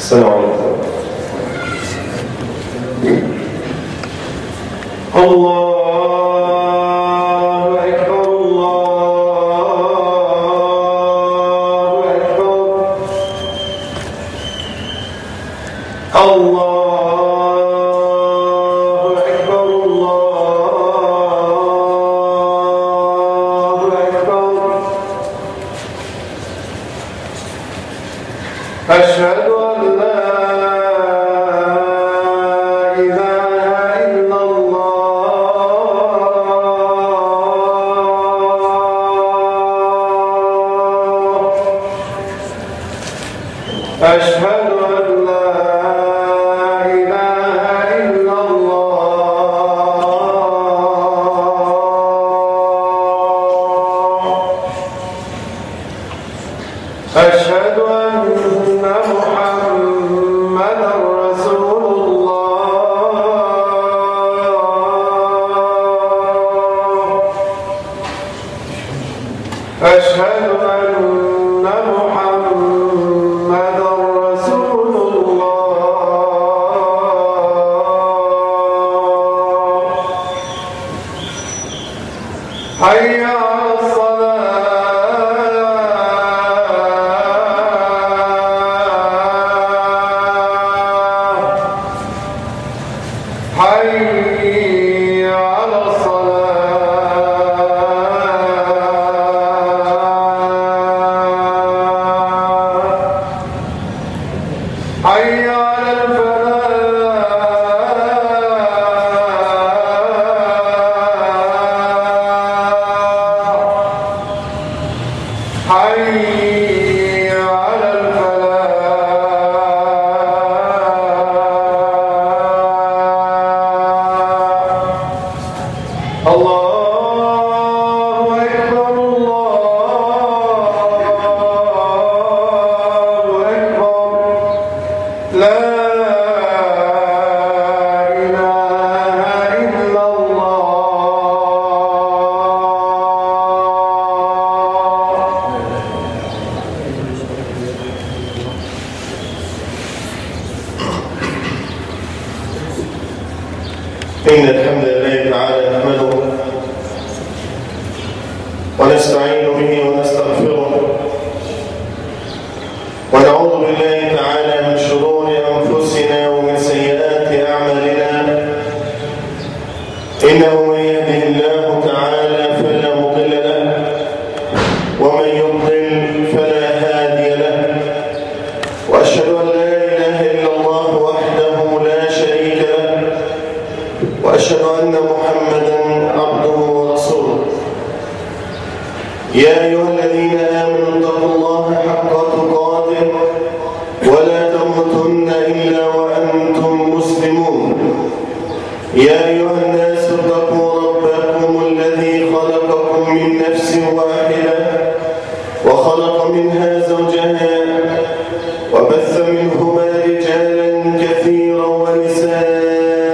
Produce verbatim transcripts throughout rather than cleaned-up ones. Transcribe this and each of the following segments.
السلام عليكم. الله أكبر الله أكبر الله أكبر الله أكبر. أشهد أن لا أشهد أن لا إله إلا الله. أشهد أن محمدًا رسول الله. أشهد أن محمدًا رسول الله. حي على الصلاة. حي على الصلاة. حي على الفلاح. حي على الفلاح. الله أكبر الله أكبر. لا إله إلا الله. إن الحمد لله تعالى نحمده ونستعين به ونستغفره ونعوذ بالله تعالى من شرور أنفسنا ومن سيئات أعمالنا. إنه من يهده الله تعالى فلا مضل له ومن يضلل فلا هادي له. وأشهد أن لا إله إلا الله وحده لا شريك له. وأشهد أن محمدًا عبده ورسوله. يا أيها الذين آمنوا اتقوا الله حق تقاته ولا تموتن إلا وأنتم مسلمون. يا أيها الناس اتقوا ربكم الذي خلقكم من نفس واحدة وخلق منها زوجها وبث منهما رجالا كثيرا ونساء.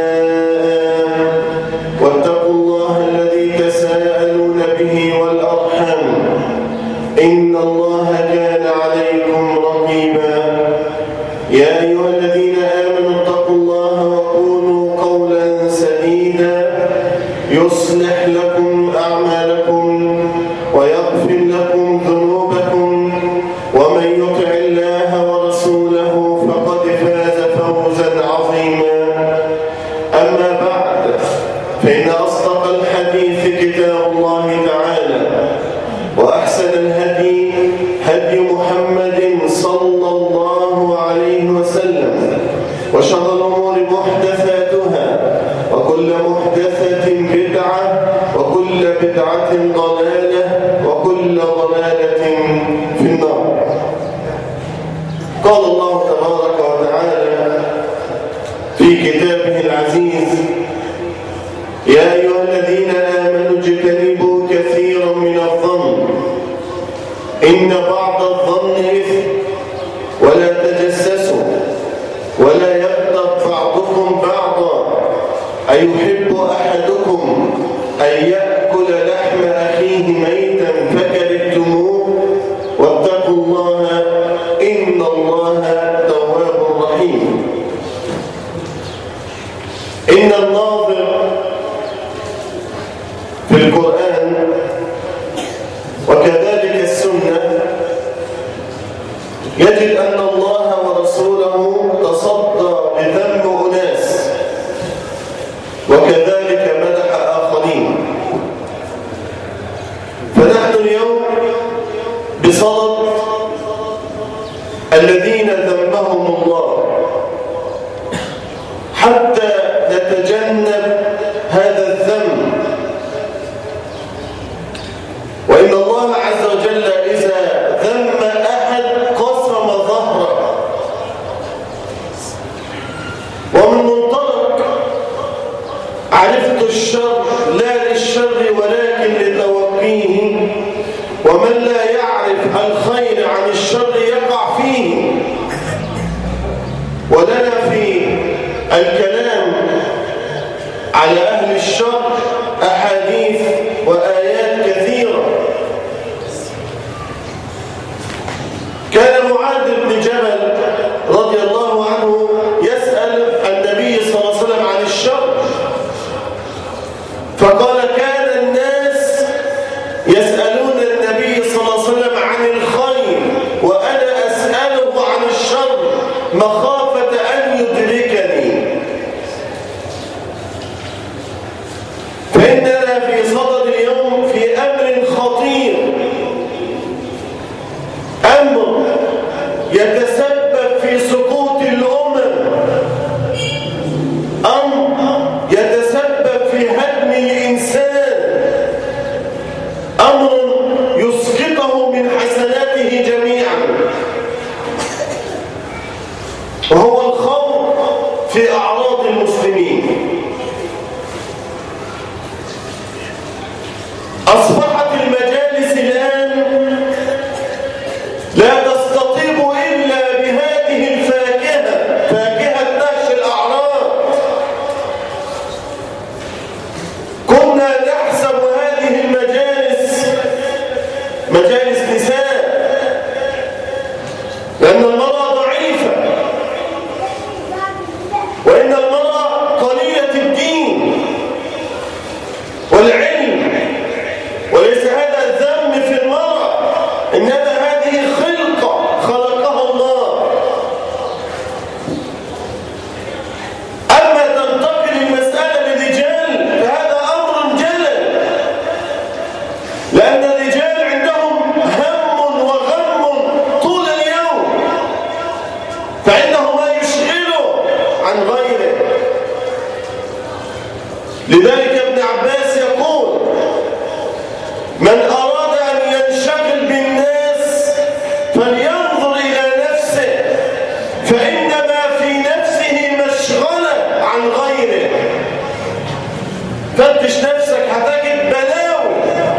واتقوا الله الذي تساءلون به والأرحام إن الله كان عليكم رقيبا. يا أيها الذين آمنوا اتقوا الله وقولوا قولا سديدا يصلح لكم أعمالكم ويغفر لكم ذنوبكم ومن يطع الله ورسوله فقد فاز فوزا عظيما. أما بعد فإن أصدق الحديث كتاب الله تعالى وأحسن الهدي هدي محمد صلى الله عليه وسلم. وشر الأمور محدثاتها وكل محدثة بدعة وكل بدعة ضلالة وكل ضلالة في النار. قال الله تبارك وتعالى في كتابه العزيز: يا أيها الذين آمنوا اجتنبوا كثيرا من الظن إن بعض الظن يجد أن الله ورسوله تصدى بذم أناس وكذلك مدح آخرين. فنحن اليوم بصدد الذين ذمهم الله حتى نتجنب هذا الذم. وإن الله عز وجل إذا ذم أحد قسم ظهره. ومن منطلق عرفت الشر لا للشر ولكن لتوقيه، ومن لا يعرف الخير عن الشر يقع فيه. ولنا في الكلام على أهل الشر أحاديث وآيات كثيرة. كان معاذ بن جبل رضي الله عنه يسأل النبي صلى الله عليه وسلم عن الشر، فقال كان الناس يسألون النبي صلى الله عليه وسلم عن الخير وأنا أسأله عن الشر مخافة أن يدركني. فإننا في صدد اليوم في أمر خطير، أمر يتسبب في سقوط الأمم، أمر يتسبب في هدم الإنسان، أمر يسقطه من حسناته جميعا، وهو الخوض في أعراض المسلمين. أصبحت المجالس الآن لا تستطيب إلا بهذه الفاكهة، فاكهة نشر الأعراض. كنا نحسب هذه المجالس مجالس نساء، لأن المرأة ضعيفة، وإن المرأة قليلة الدين والعلم، وليس هذا ذم في المرأة، إنما هذه خلقة خلقها الله. أما تنتقل المسألة للرجال فهذا أمر جلل، لأن الرجال عندهم هم وغم طول اليوم، فإنه ما يشغله عن غيره. لذلك ابن عباس يقول من أراد أن ينشغل بالناس فلينظر إلى نفسه، فإنما في نفسه مشغلة عن غيره. فتش نفسك هتجد بلاوي.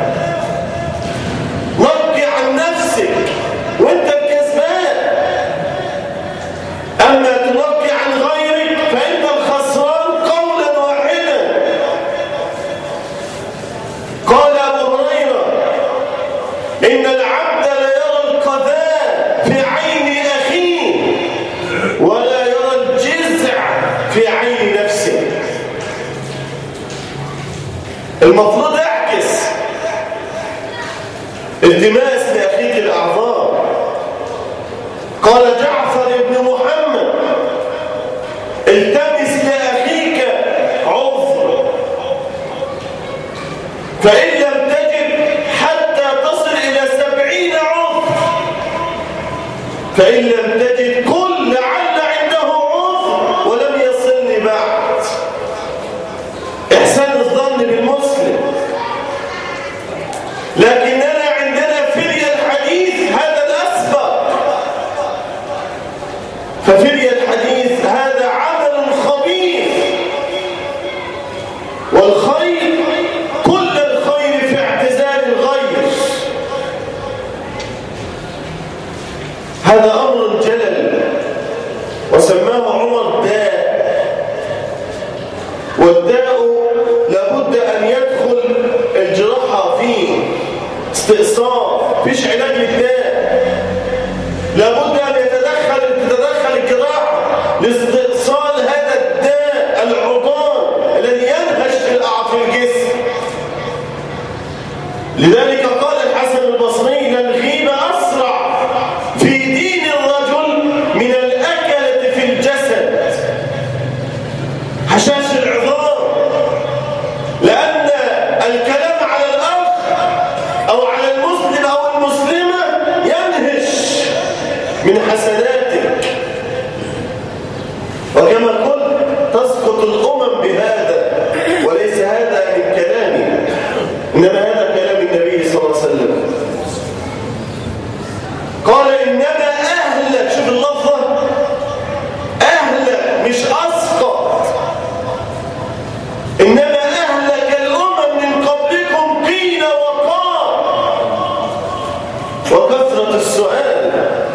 نقي عن نفسك وانت الكسبان، أما تنقي عن غيرك فأنت الخسران قولا واحدا. قال أبو هريرة إن العبد لا يرى القذاء في عين أخيه ولا يرى الجزع في عين نفسه. المفروض اعكس، التماس لأخيك الأعذار. قال جعفر بن محمد التمس لأخيك عذر، فإن لم تجد حتى تصل إلى سبعين عذر، فإن لم تجد قل لعل عنده عذر ولم يصلني بعد. إحسان الظن بالمسلم. لكننا عندنا فري الحديث هذا الأسبق، ففري الحديث هذا عمل خبيث، والخير كل الخير في اعتزال الغير. هذا أمر جلل وسماه عمر داء، والداء لابد أن يدخل الجراحة فيه استئصال، فيش علاج للداء، لابد أن يتدخل تتدخل الجراحة لاستئصال هذا الداء العضال الذي ينهش في الجسم. لذلك قال الحسن البصري الغيبة أسرع في دين الرجل من حسناتك. وكما قلت تسقط الأمم بهذا، وليس هذا من كلامي، إنما هذا كلام النبي صلى الله عليه وسلم. قال إنما أهلك، شوف اللفظة، أهلك مش أسقط، إنما أهلك الأمم من قبلكم قيل وقال وكثرة السؤال.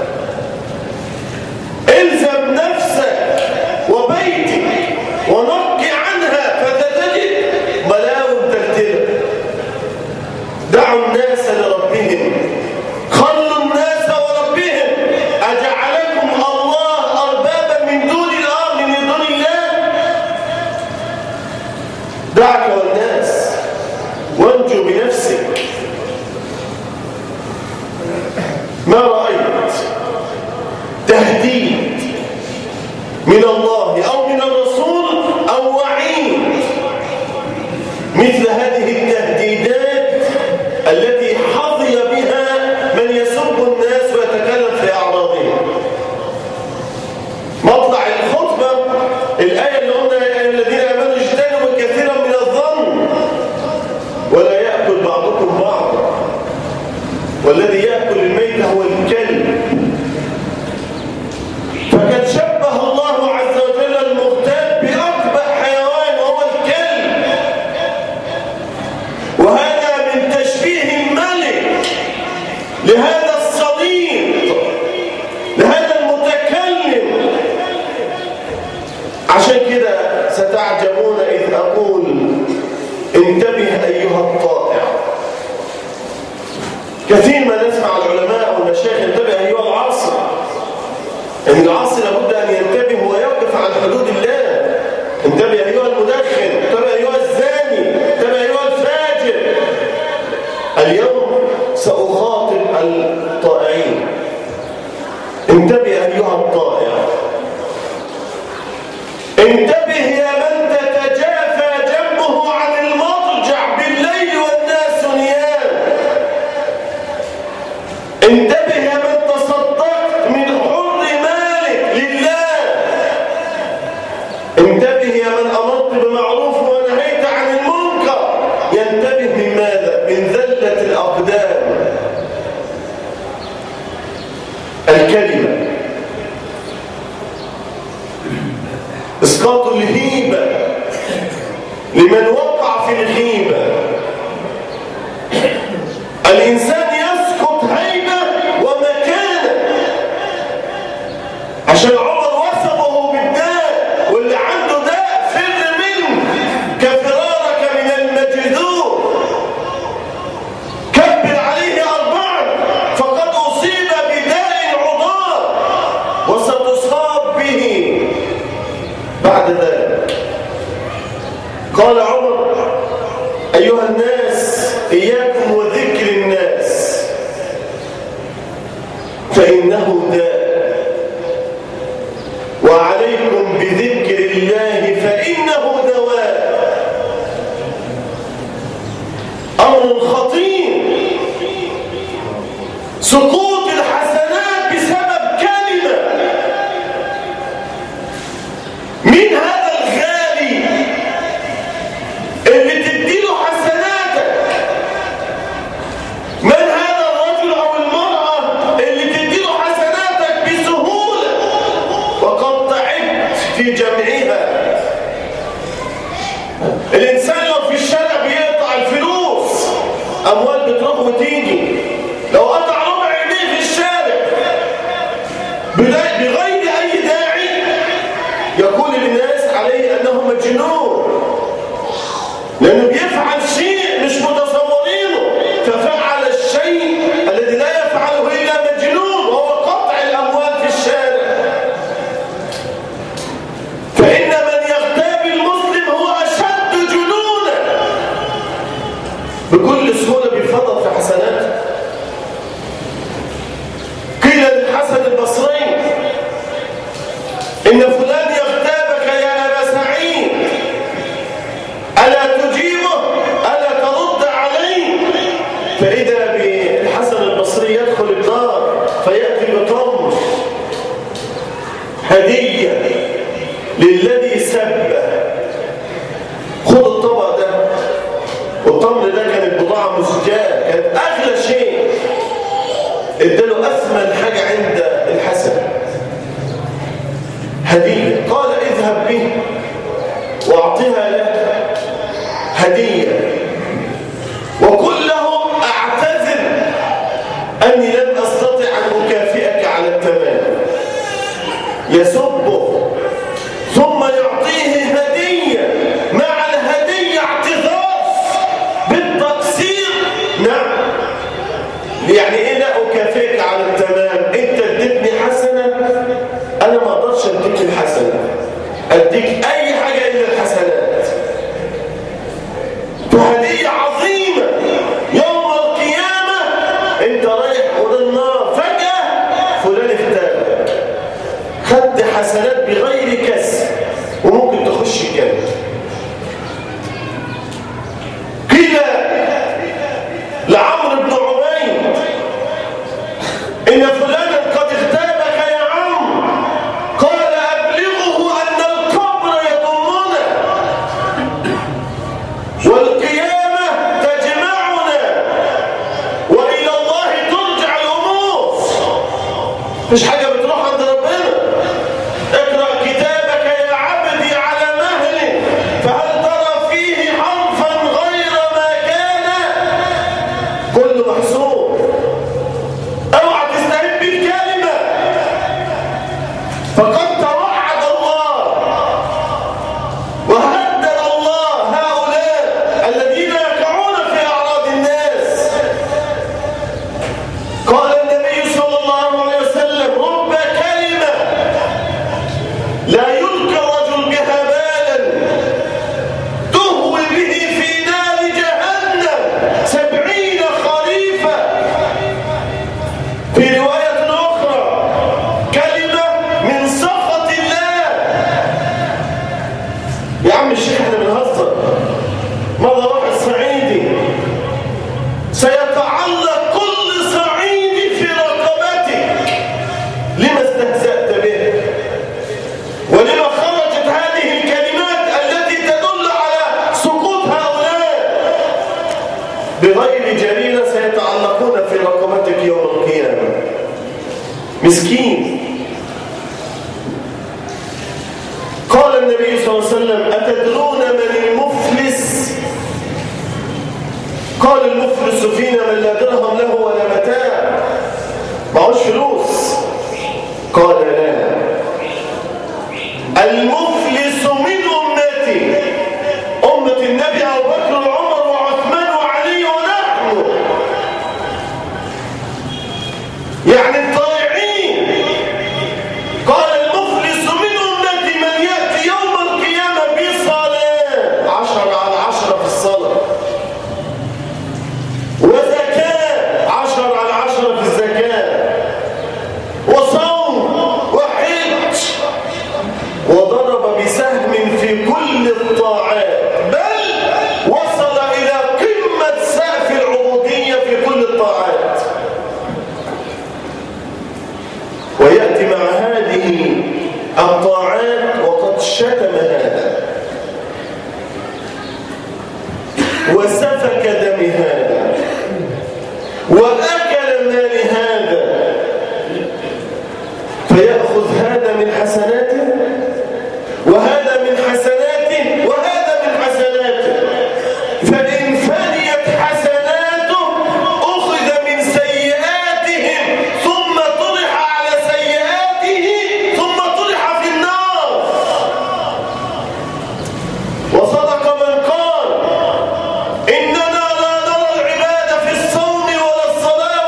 الزم نفسك وبيتك ونقي عنها فتجد بلاوي تلتلة. دعوا الناس لربهم، خلوا الناس وربهم. أجعلكم الله أربابا من دون الأرض من دون الله؟ دعك والناس وانجو بنفسك. ما رأيت تهديد من الله أو من الرسول أو وعيد مثل هذه التهديدات التي حظي بها من يسب الناس ويتكلم في أعراضهم. مطلع الخطبة الآية اللي قلنا يا أيها الذين آمنوا اجتنبوا كثيرا من الظن ولا يأكل بعضكم بعضا، والذي يأكل الميت هو الكلب. فقد شبه الله عز وجل المغتاب بأقبح حيوان وهو الكلب، وهذا من تشبيه الملك لهذا الصديق لهذا المتكلم. عشان كده ستعجبون إذ أقول انتبه أيها الطائع. كثير ما نسمع العلماء والمشايخ انتبه أيها العاصي، إن العاصي لابد أن ينتبه ويوقف عن حدود الله. انتبه أيها المدخن، انتبه أيها الزاني، انتبه أيها الفاجر. اليوم سأخاطب الطائعين. انتبه أيها الطائع، انتبه يا من تتجافى جنبه عن المضجع بالليل والناس نيام. انتبه يا من تصدقت من حر مالك لله. انتبه يا من أمرت بمعروف ونهيت عن المنكر. ينتبه من ماذا؟ من ذلة الأقدام. الكلمة، إسقاط الهيبة لمن وقع في الغيبة. الإنسان يسقط هيبة ومكانة. عشان عمر وصفه بالداء، واللي عنده داء فر منه كفرارك من المجذوب. كبر عليه أربعا فقد أصيب بداء عضال وستصاب به بعد ذلك. قال عمر أيها الناس إياكم وذكر الناس فإنه داء، وعليكم بذكر الله فإنه دواء. أمر خطير، سقوط الحسنات بسبب كلمة من هذا الغالي اللي تديله حسناتك. من هذا الرجل أو المرأة اللي تديله حسناتك بسهولة وقد تعبت في جمعها. الإنسان لو في الشارع بيقطع الفلوس، أموال بتروح وتيجي، لو قطع ربع جنيه في الشارع بغير أي داعي يقول للناس عليه أنه مجنون، لأنه بيفعل شيء مش متصورينه، ففعل الشيء الذي لا يفعله إلا مجنون، وهو قطع الأموال في الشارع. فإن من يغتاب المسلم هو أشد جنونا. بكل سهولة بيفضل في حسناته. قيل للحسن البصري إن فلان يغتابك يا أبا سعيد، ألا تجيبه؟ ألا ترد عليه؟ فإذا بالحسن البصري يدخل الدار فيأتي بتمر هدية للذي سبه. خد الطبق ده، والتمر ده كانت بضاعة مزجاة، كانت أغلى شيء، اداله أثمن حاجة عند الحسن، هدية. قال اذهب به واعطها له هدية، وقل له اعتذر أني لم أستطع أن أكافئك على التمام. يسبه ثم يعطيه هدية، مع الهدية اعتذار بالتقصير. نعم، يعني ايه لا أكافئك على التمام؟ انت اديتني حسنة، انا ما اقدرش اديك الحسنة، اديك اي حاجة الا الحسنات. فهدية عظيمة يوم القيامة، انت رايح قول النار، فجأة فلان افتاك، خدت حسنات بغير كسب وممكن تخش الجنة. قيل لعمرو بن عبيد إن فلانا قد اغتابك يا عم، قال أبلغه أن القبر يضمنا والقيامة تجمعنا وإلى الله ترجع الأمور. مش حاجة بتروح عند ربنا. اقرأ كتابك يا عبدي على مهل، فهل ترى فيه حرفا غير ما كان؟ كل محسوب. اوعى تستهين بالكلمة، فقد توعد الله وهدد الله هؤلاء الذين يقعون في أعراض الناس. قال النبي صلى الله عليه وسلم رب كلمة لا يلقى الرجل بها بالا تهوي به في نار جهنم سبعين خريفا. في رواية أخرى كلمة من سخط الله. يا عم الشيخ احنا بنهزر. ماذا واحد صعيدي سيتعلق كل صعيدي في رقبتك، لما استهزأت به؟ ولما خرجت هذه الكلمات التي تدل على سقوط هؤلاء بغير جريرة؟ سيتعلقون في رقبتك يوم القيامة. مسكين. قال النبي صلى الله عليه وسلم أتدرون من المفلس؟ قال المفلس فينا من لا درهم له ولا متاع، معهوش فلوس. قال لا، المفلس من أمتي، أمة النبي أبو بكر وعمر وعثمان وعلي ونحن، يعني الضائعين. قال المفلس من أمتي من يأتي يوم القيامة بصلاة عشرة على عشرة في الصلاة، وزكاة عشرة على عشرة في الزكاة، وصوم وحج، وضرب بسهم في كل الطاعات، بل وصل إلى قمة سقف العبودية في كل الطاعات. ويأتي مع هذه الطاعات وقد شتم هذا وسفك دم هذا وأكل مال هذا، فيأخذ هذا من حسناته وهذا من حسناته وهذا من حسناته، فإن فنيت حسناته أخذ من سيئاتهم ثم طرح على سيئاته ثم طرح في النار. وصدق من قال إننا لا نرى العباد في الصوم ولا الصلاة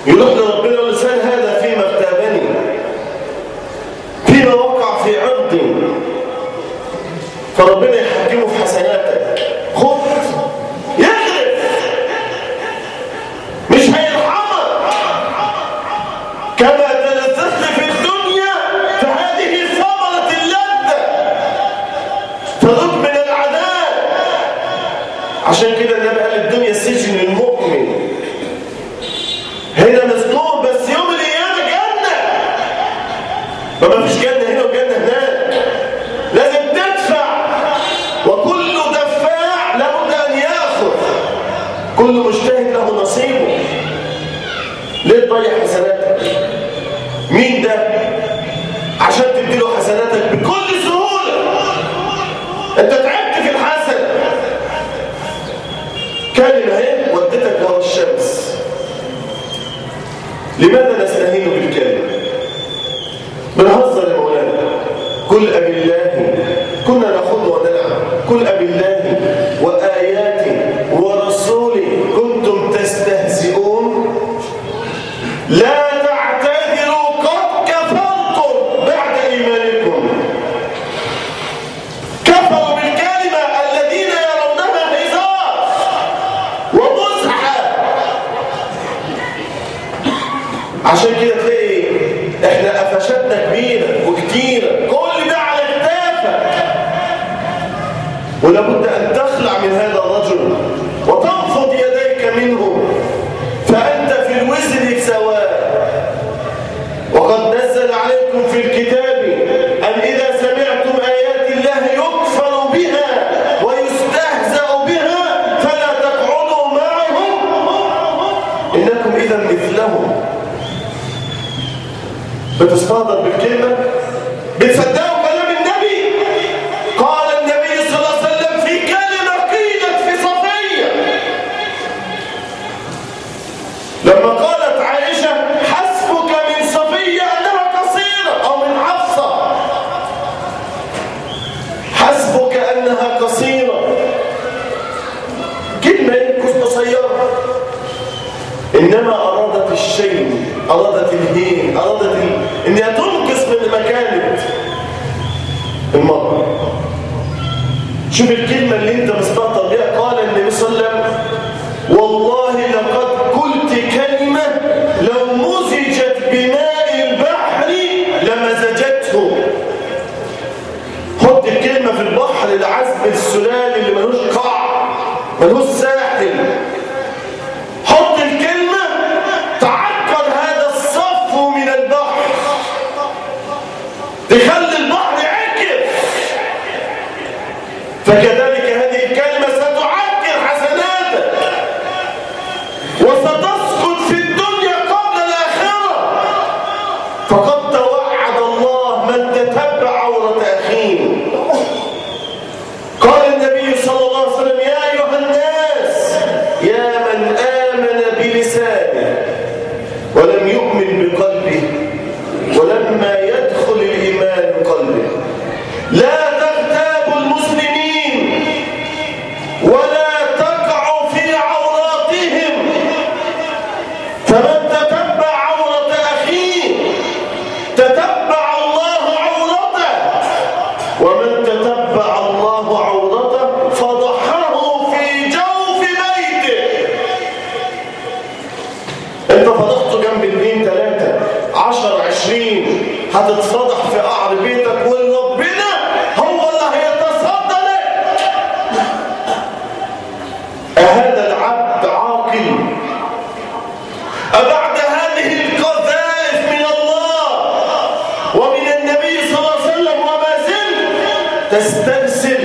يروح لربنا يقول لسان هذا فيما اغتابني، فيما وقع في عرضي، فربنا يحكمه في حسناتك. خذ يغرف، مش هيرحمك. كما تلذذت في الدنيا فهذه ثمرة اللذة، فذوق من العذاب. عشان كده النبي قال الدنيا سجن المؤمن، هنا مسجون بس يوم القيامة جنة. ما فيش جنة هنا وجنة هناك، لازم تدفع، وكل دفاع لابد أن يأخذ، كل مجتهد له نصيبه. ليه تضيع حسناتك؟ مين ده؟ عشان تديله حسناتك بكل سهولة. انت تعبت في الحسن، كلمة اهي ودتك ورا الشمس. لماذا نستهين بالكلمة؟ بنهزر يا مولانا. قل أبي الله، كنا نخوض ونلعب، قل أبي الله وآياته ورسوله كنتم تستهزئون لا تعتذروا قد كفرتم بعد إيمانكم. كفروا بالكلمة الذين يرونها هزار ومزحة. عشان كده تلاقي احنا قفشتنا كبيرة وكتيرة، كل ده على كتافك، ولابد أن تخلع من هذا الرجل وتنفض يديك منه، فأنت في الوزر سواء. وقد نزل عليكم في الكتاب أن إذا سمعتم آيات الله يكفر بها ويستهزأ بها فلا تقعدوا معهم إنكم إذا مثلهم. بتصطادر بالكلمة، بتصدقوا كلام النبي. قال النبي صلى الله عليه وسلم في كلمة قيلت في صفية لما قالت عائشة حسبك من صفية أنها قصيرة، أو من حفصة حسبك أنها قصيرة. كلمة قصيرة، إنما أرادت الشيء، أرادت الهين، أرادت ال... إنها تنقص من مكانة المرأة. شوف الكلمة اللي أنت مستهتر بها. قال النبي صلى الله عليه وسلم والله لقد قلت كلمة لو مزجت بماء البحر لمزجته. حط الكلمة في البحر العذب السلالي اللي ملوش قاع ملوش ساحل، حط الكلمة تعكر هذا الصفو من البحر، تخلي البحر يعكر. فكذلك هذه الكلمة ستعكر حسناتك وستسقط في الدنيا قبل الآخرة. فقد توعد الله من تتبع عورة أخيه. قال النبي صلى الله عليه وسلم يا أيها الناس يا من آمن بلسانه ولم يؤمن بقلبه ولما يدخل الإيمان قلبه لا تغتابوا المسلمين ولا تقعوا في عوراتهم، فمن تتبع عورة أخيه تتبع الله عورته، ومن تتبع الله عورته فضحه في جوف بيته. انت فضحته جنب الاثنين ثلاثة عشر عشرين هتتفضح في قعر بيتك، وربنا هو اللي هيتصدى لك. أهذا العبد عاقل؟ أبعد هذه القذائف من الله ومن النبي صلى الله عليه وسلم وما زلت تسترسل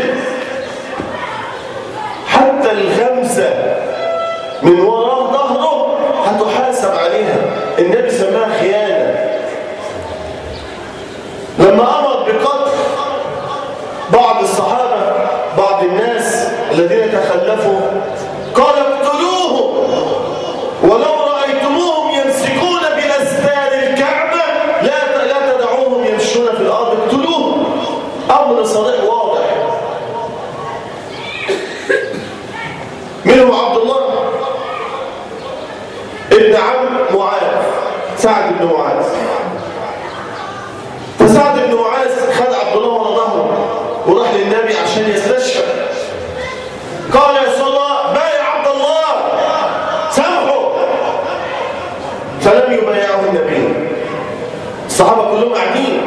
حتى الغمزة من وراء ظهره هتحاسب عليها. النبي سماها خيانة. لما أمر بقتل بعض الصحابة بعض الناس الذين تخلفوا قال اقتلوهم ولو رأيتموهم يمسكون بأستار الكعبة لا لا تدعوهم يمشون في الأرض، اقتلوهم. أمر صريح واضح. منهم عبد الله ابن عم عم معاذ، سعد بن معاذ. فسعد بن معاذ خد عبد الله ورا ظهره وراح للنبي عشان يستشفى. قال يا رسول الله بايع عبد الله سامحه. فلم يبايعه النبي. الصحابه كلهم قاعدين.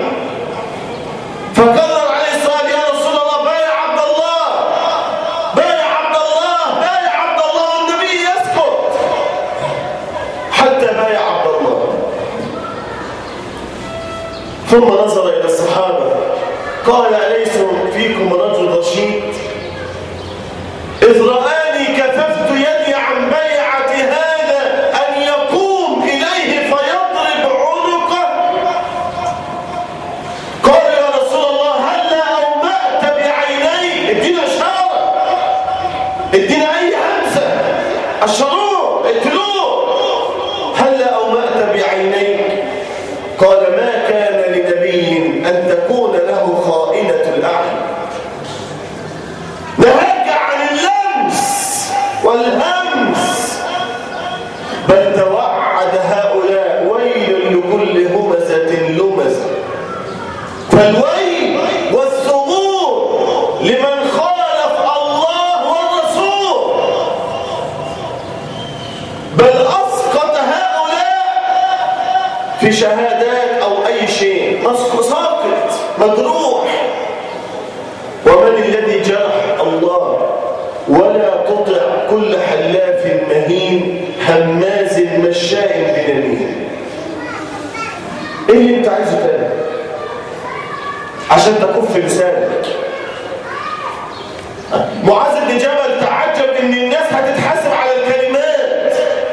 فكرر عليه السؤال يا رسول الله بايع عبد الله بايع عبد الله بايع عبد الله، والنبي يسكت حتى بايع عبد الله. ثم نظر إلى الصحابة قال أليس فيكم رجل رشيد؟ إذ رآني كففت يدي عن بيعة هذا أن يقوم إليه فيضرب عنقه. قال يا رسول الله هلا أومأت بعيني؟ ادينا إشارة، ادينا أي همسة، أشروه اقتلوه. هلا أومأت بعينيك؟ قال ما كان لنبي أن تكون له خائنة الأعين. نهاك عن اللمس والهمس، بل توعد هؤلاء ويل لكل همزة لمزة. فالويل والثبور لمن خالف الله والرسول، بل أسقط هؤلاء في شهادات أو أي شيء، ساقط مجروح. ومن الذي جرح الله؟ ولا تطع كل حلاف مهين هماز مشاء بنميم. ايه اللي انت عايزه تاني عشان تكف لسانك؟ معاذ بن جبل تعجب ان الناس هتتحاسب على الكلمات،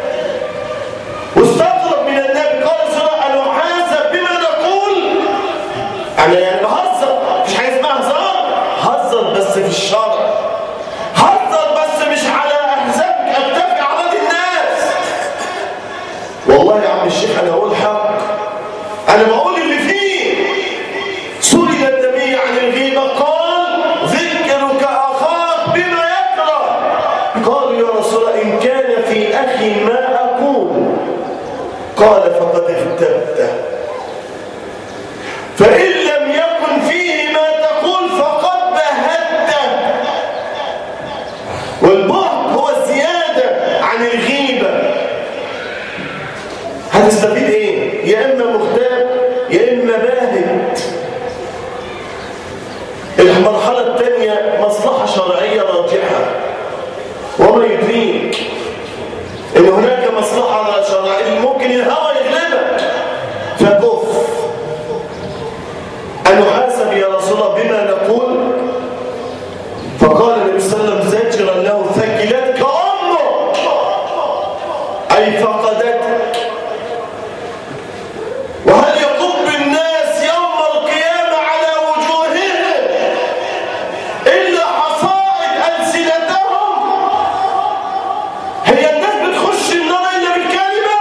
واستغرب من النبي. قال صلى الله نحاسب بما نقول. انا يعني بهزر، مش حاجه اسمها هزار، هزر بس في الشرع، هزر بس مش على احزابك اكتفي اعراض الناس. والله يا عم الشيخ انا اقول حق، انا بقول اللي فيه. سئل النبي عن الغيبه قال ذكرك اخاك بما يكره. قالوا يا رسول الله ان كان في اخي ما اقول، قال فقد اغتبته. فإن لم يكن فيه ما تقول فقد بهته. والبعد هو الزيادة عن الغيبة. هتستفيد ايه؟ يا اما مغتاب يا اما باهت. المرحلة الثانية مصلحة شرعية راجحة. وما يدريك ان هناك مصلحة شرعية ممكن الهوى يغلبك فكف. أن نحاسب يا رسول الله بما نقول؟ فقال النبي صلى الله عليه وسلم زجرا له ثكلتك أمك، أي فقدتك. وهل يكب الناس يوم القيامة على وجوههم إلا حصائد ألسنتهم؟ هي الناس بتخش النار إلا بالكلمة؟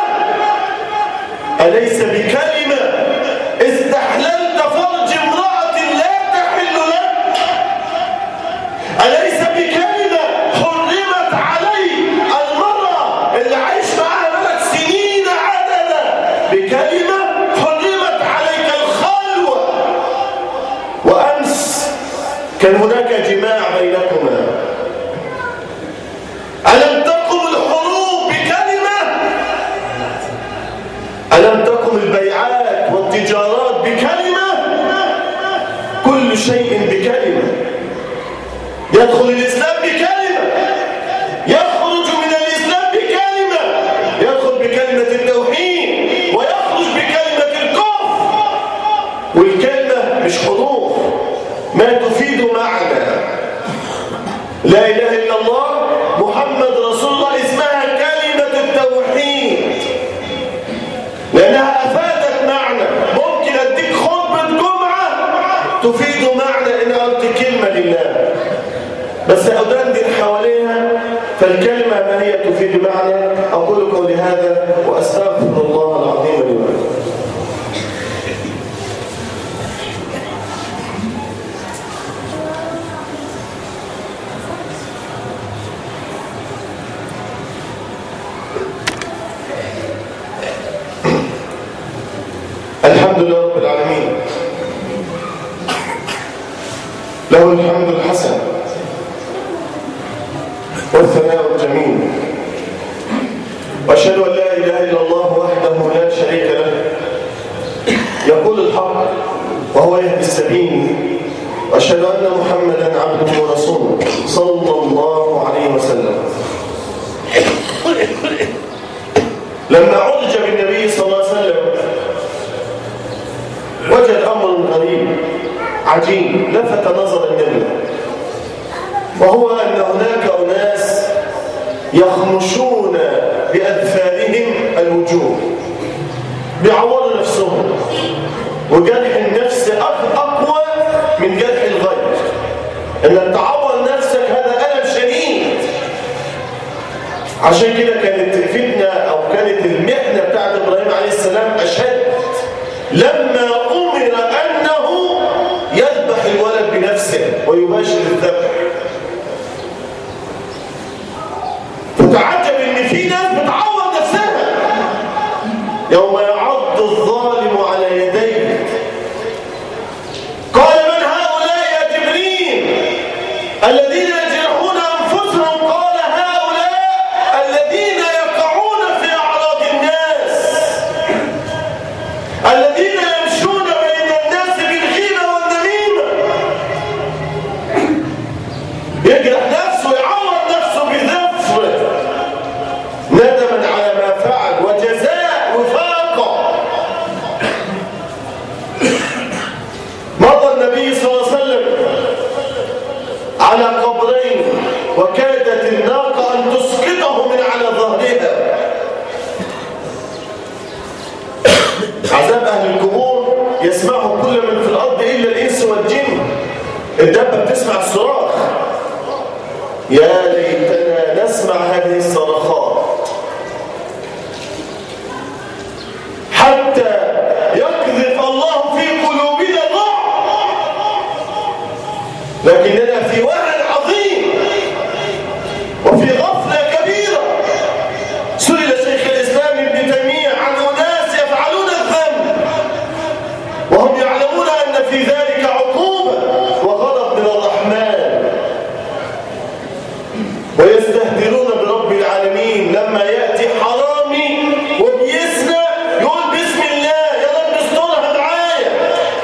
أليس بكلمة استحللت فرج امرأة لا تحل لك؟ أليس بكلمة حرمت علي المرأة اللي عايش معاها بلد سنين عددا؟ بكلمة حرمت عليك الخلوة. وأمس كان هناك جماع بينكما. ألم تقم الحروب بكلمة؟ ألم تقم البيعات والتجارات بكلمة؟ كل شيء بكلمة. يدخل الإسلام بكلمة، يخرج من الإسلام بكلمة، يدخل بكلمة التوحيد ويخرج بكلمة الكفر. والكلمة مش حروف، ما تفيد معنى. لا إله إلا الله محمد رسول الله اسمها كلمة التوحيد، لأنها أفادت معنى. ممكن أديك خطبة جمعة تفيد معنى إن قلت كلمة لله، بس أدندن حواليها فالكلمة ما هي تفيد معنى. أقول قولي هذا وأستغفر الله العظيم لي ولكم. الحمد لله رب العالمين، له الحمد الحسن والثناء الجميل، وأشهد أن لا إله إلا الله وحده لا شريك له، يقول الحق وهو يهدي السبيل، وأشهد أن محمدا عبده ورسوله صلى الله عليه وسلم. لما عرج بالنبي صلى الله عليه وسلم وجد أمر غريب عجيب لفت نظر النبي، وهو أن هناك أناس يخمشون بأذفارهم الوجوه، بيعوروا نفسهم، وجرح النفس أقوى من جرح الغير. إنك تعور نفسك هذا ألم شديد. عشان كده كانت الفتنة أو كانت المحنة بتاعت إبراهيم عليه السلام أشد لما أمر أنه يذبح الولد بنفسه ويباشر الذبح. فتعجب إن في ناس بتعور نفسها يوم يعض الظالم على يديه. قال من هؤلاء يا جبريل الذين يجرحون أنفسهم؟ قال هؤلاء الذين يقعون في أعراض الناس، الذين يمشون بين الناس بالغيبة والنميمة. يجرح نفسه، يعور نفسه بذفر ندما على ما فعل وجزاء وفاقة. مضى النبي صلى الله عليه وسلم على قبرين وكادت الناقة أن تسقطه من على ظهرها. عذاب أهل القبور يسمعه كل من في الأرض إلا الإنس والجن. الدابة بتسمع الصراخ، يا ليتنا نسمع هذه الصراخات حتى يقذف الله في قلوبنا الرعب. لكننا في وهن عظيم وفي غفلة كبيرة. سئل شيخ الإسلام ابن تيمية عن أناس يفعلون الذنب وهم يعلمون أن في ذلك عقوبة وغضب من الرحمن، ويستهترون برب العالمين. لما يأتي حرامي وبيسنى يقول بسم الله، يا رب استرها معايا.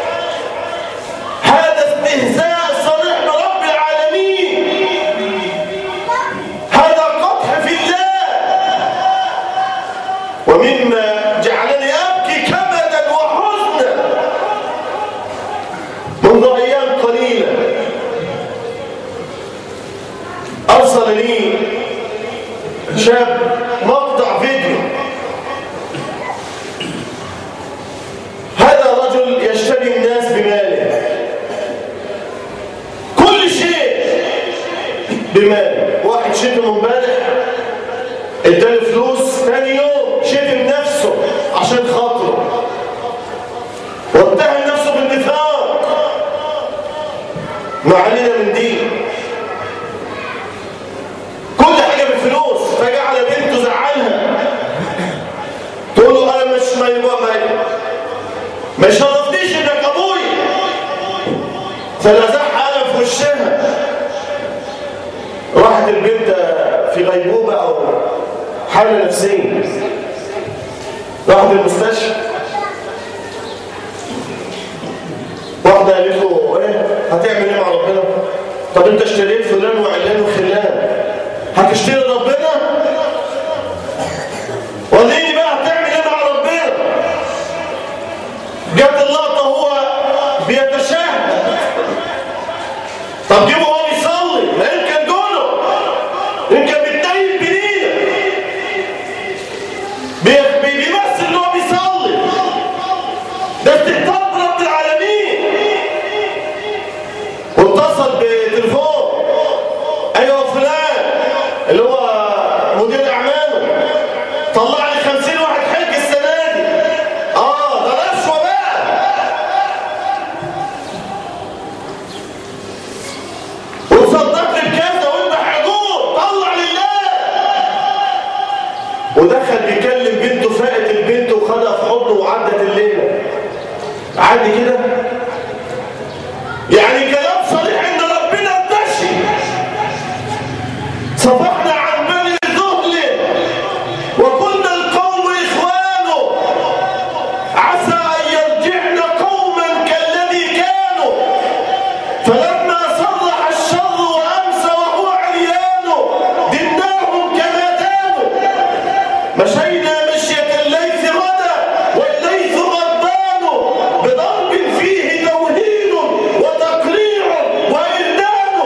هذا استهزاء صريح برب العالمين، هذا قدح في الله. ومما جعلني أبكي كبدا وحزنا منذ أيام قليلة أرسل لي شاب مقطع فيديو. هذا رجل يشتري الناس بماله، كل شيء بماله. واحد شتم امبارح اداله فلوس، ثاني يوم شتم نفسه عشان خاطره واتهم نفسه بالنفاق. ما علينا من دي، كل حاجة بالفلوس. فجأة على بنته زعلها، تقول له أنا مش ما يبقى ما يشرفنيش إنك أبوي، فلزعها أنا في وشها. راحت البنت في غيبوبة أو حالة نفسية، راحت المستشفى. واحدة قالت له إيه هتعمل إيه مع ربنا؟ طب أنت اشتريت فلان وعلان وخلان، هتشتري ربنا؟ وريني بقى هتعمل ايه مع ربنا؟ جت اللقطه هو بيتشهد. طب جيبه هو بيصلي، ما يمكن دونه يمكن بيتنيل بنينه بيمثل ان هو بيصلي. ده استهتار برب العالمين. واتصل بتليفون، ايوه فلان اللي هو مدير اعماله، طلع لي خمسين واحد حج السنه دي. اه ده رشوه بقى. وتصدق لي بكذا واذبح عجول، طلع لله. ودخل بيكلم بنته، فاقت البنت وخدها في حضنه وعدت الليله. عادي كده؟ يعني كلام صريح عند ربنا انتشي. صفحنا عن بني ذهل وكنا القوم إخوانه، عسى أن يرجعن قوما كالذي كانوا، فلما صرح الشر وأمسى وهو عريان دمناهم كما دانوا، مشينا مشية الليث غدا والليث غضبان، بضرب فيه توهين وتقريع وإردان،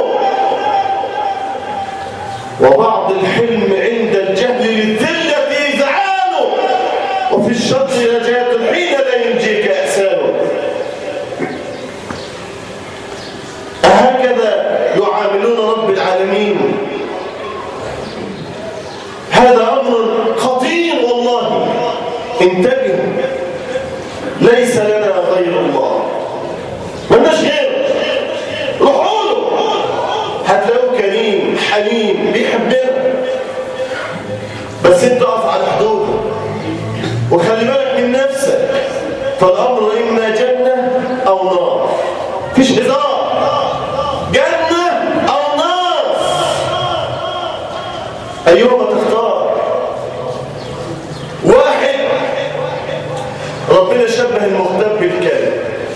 وبعض الحلم عند الجهل للذلة إذعان، وفي الشر نجاة حين لا ينجيك إحسان. هكذا يعاملون رب العالمين. هذا أمر خطير والله، انتبهوا، ليس لنا غير الله، مالناش غيره. روحوا له هتلاقوه كريم حليم بيحبنا، بس انت اقف على حدوده وخلي بالك من نفسك، فالامر اما جنه او نار، مفيش هزار، جنه او نار، ايهما تختار؟ واحد ربنا شبه المغتاب بالكلب،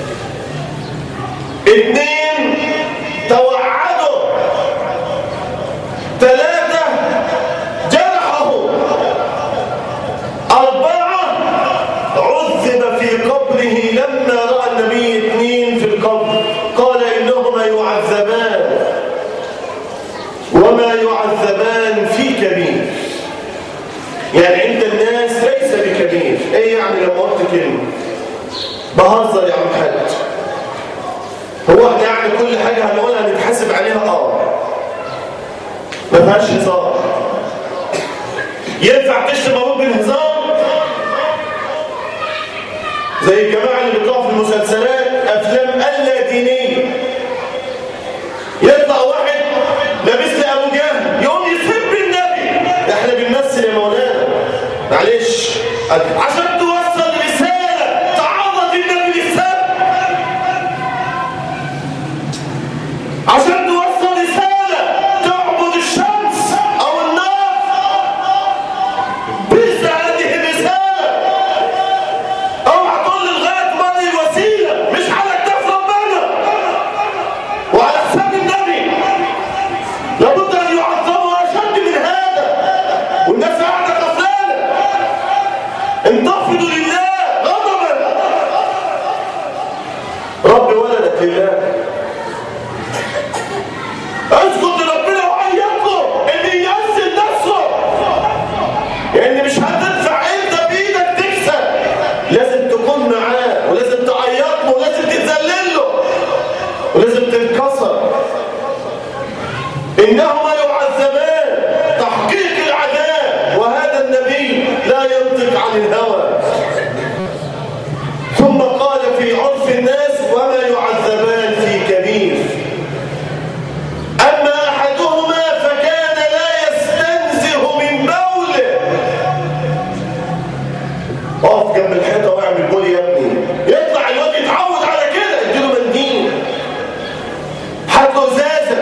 اثنين توعده، ثلاثة جرحه، أربعة عذب في قبره لما رأى النبي اثنين في القبر قال إنهما يعذبان وما يعذبان في كبير. يعني عند الناس ليس بكبير. ايه يعني لما قلت كلمة بهزر يا عم حاج؟ هو احنا يعني كل حاجة هنقولها نتحاسب عليها؟ اه ما فيهاش هزار. ينفع تشتم ابوك بالهزار؟ زي الجماعة اللي بيطلعوا في المسلسلات افلام الا دينية، يطلع واحد لابس لي ابو جهل يقوم يسب النبي. ده احنا بنمثل يا مولانا، معلش، عشان توصل رسالة تعرض النبي للسب، عشان توصل رسالة تعبد الشمس او النار، بس هذه الرسالة. اوعى تقول لغاية مالي الوسيلة، مش على كتاف ربنا وعلى حساب النبي. لابد ان يعظموا اشد من هذا، والناس قاعدة غفلانة. انتفضوا لله غضبا، رب ولدك لله، اسكت لربنا وعيطه ان ينزل نفسه، لان مش هتدفع انت بايدك تكسب، لازم تكون معاه ولازم تعيط له ولازم تتذلل له ولازم تنكسر. انهما يعذبان، تحقيق العذاب، وهذا النبي لا ينطق عن الهوى. ثم قال في عرف الناس وما يعذبان في كبير. أما أحدهما فكان لا يستنزه من بوله. اقف جنب الحيطة واعمل بول يا ابني، يطلع الواد يتعود على كده، اديله منديل، حط له ازازة.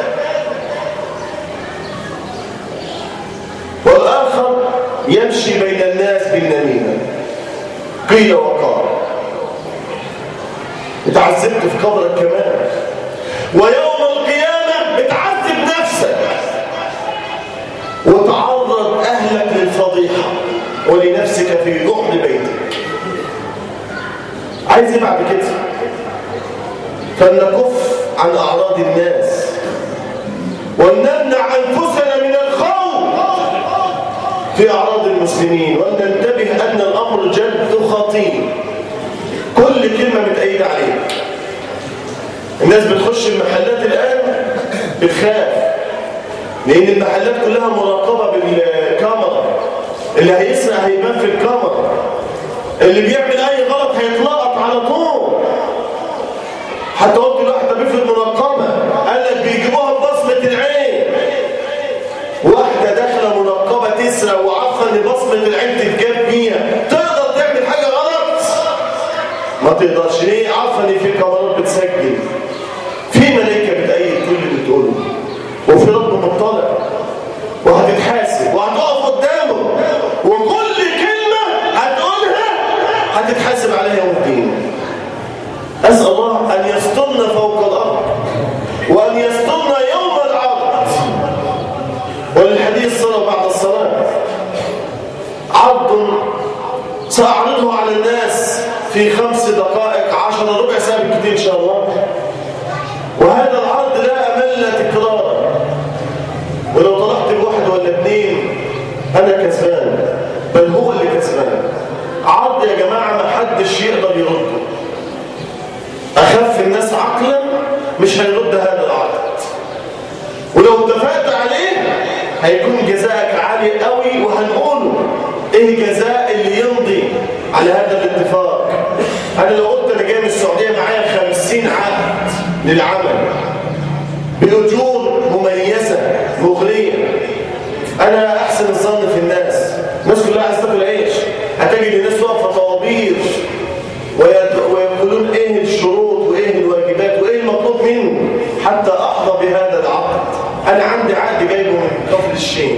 والآخر يمشي بين الناس بالنميمة، قيل وقال. اتعذبت في قبرك كمان، ويوم القيامة بتعذب نفسك وتعرض أهلك للفضيحة ولنفسك في جحر بيتك. عايز بعد كده فلنكف عن أعراض الناس ولنمنع أنفسنا من الخوف في أعراض المسلمين، ولننتبه أن الأمر جد خطير. كل كلمة متأيد عليها. الناس بتخش المحلات الآن بتخاف، لأن المحلات كلها مراقبة بالكاميرا، اللي هيسرق هيبان في الكاميرا، اللي بيعمل أي غلط هيتلقط على طول. حتى قلت له واحدة بيفرض مراقبة، قال لك بيجيبوها ببصمة العين. واحدة داخلة مراقبة تسرق وعارفة إن بصمة العين تتجاب بيها، تقدر تعمل حاجة غلط؟ ما تقدرش. ليه؟ عارفه ان في كاميرات بتسجل، في ملائكه بتأيد كل اللي بتقوله، وفي رب مطلع وهتتحاسب وهتقف قدامه، وكل كلمه هتقولها هتتحاسب عليها يوم الدين. اسال الله ان يسترنا فوق الارض وان يسترنا يوم العرض. وللحديث صلاه بعد الصلاه: عرض سأعرضه على الناس في خمس دقائق عشر ربع ساعة بالكثير إن شاء الله، وهذا العرض لا أمل تكرارا، ولو طلعت بواحد ولا اثنين أنا كسبان، بل هو اللي كسبان. عرض يا جماعة ما حدش يقدر يرده، أخف الناس عقلا مش هيرد هذا العرض، ولو اتفقت عليه هيكون جزاءك عالي قوي، وهنقوله ايه جزاء اللي يمضي على هذا الاتفاق. انا لو قلت انا جاي من السعوديه معايا خمسين عقد للعمل باجور مميزه مغريه، انا احسن الظن في الناس، الناس كلها عايزه تاكل عيش، هتجد الناس واقفه طوابير ويقولون ايه الشروط وايه الواجبات وايه المطلوب منه حتى احظى بهذا العقد. انا عندي عقد جايبه من كفر الشيخ،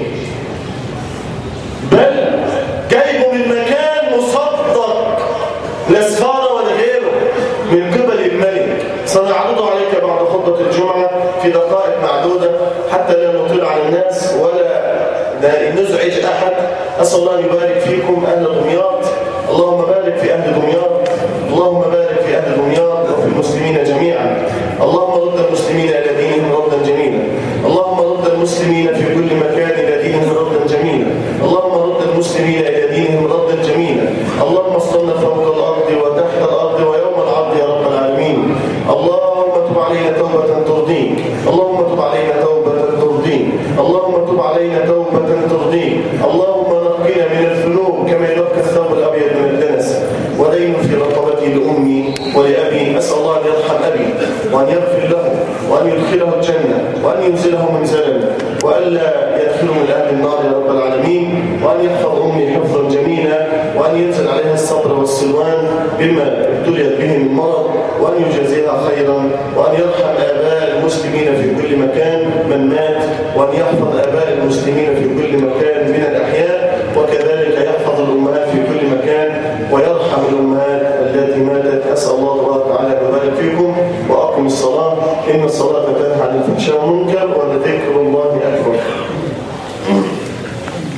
بل جايبه من مكان مصدق لا سفاره ولا غيره من قبل الملك. سنعرضه عليك بعد خطبه الجمعه في دقائق معدوده حتى لا نطيل على الناس ولا نزعج احد. اسال الله ان يبارك فيكم اهل دمياط، اللهم بارك في اهل دمياط، اللهم بارك في اهل دمياط وفي المسلمين جميعا. اللهم رد المسلمين الى دينهم ردا جميلا، اللهم رد المسلمين في كل مكان الى دينهم ردا جميلا، اللهم رد المسلمين الى دينهم ردا جميلا. اللهم اصلنا فوق الارض وتحت الارض ويوم العرض يا رب العالمين. اللهم تب علينا توبه ترضيك، اللهم تب علينا توبه ترضيك، اللهم تب علينا توبه ترضيك. اللهم نقنا من الذنوب كما ينقى الثوب الابيض من الدنس، ودين في رقبتي لامي ولابي. اسال الله ان يرحم ابي وان يغفر له وان يدخله الجنه وان ينزله منزلا والا يدخله من اهل النار يا رب العالمين، وان يحفظ امي حفظا جميلا، وان ينزل عليها الصبر والسلوان بما ابتليت به من مرض، وان يجازيها خيرا، وان يرحم اباء المسلمين في كل مكان من مات، وان يحفظ اباء المسلمين في كل مكان من الاحياء، وكذلك يحفظ الامهات في كل مكان ويرحم الامهات التي ماتت. اسال الله تبارك وتعالى ان يبارك فيكم، واقم الصلاه ان الصلاه تنهى عن الفحشاء والمنكر ولذكر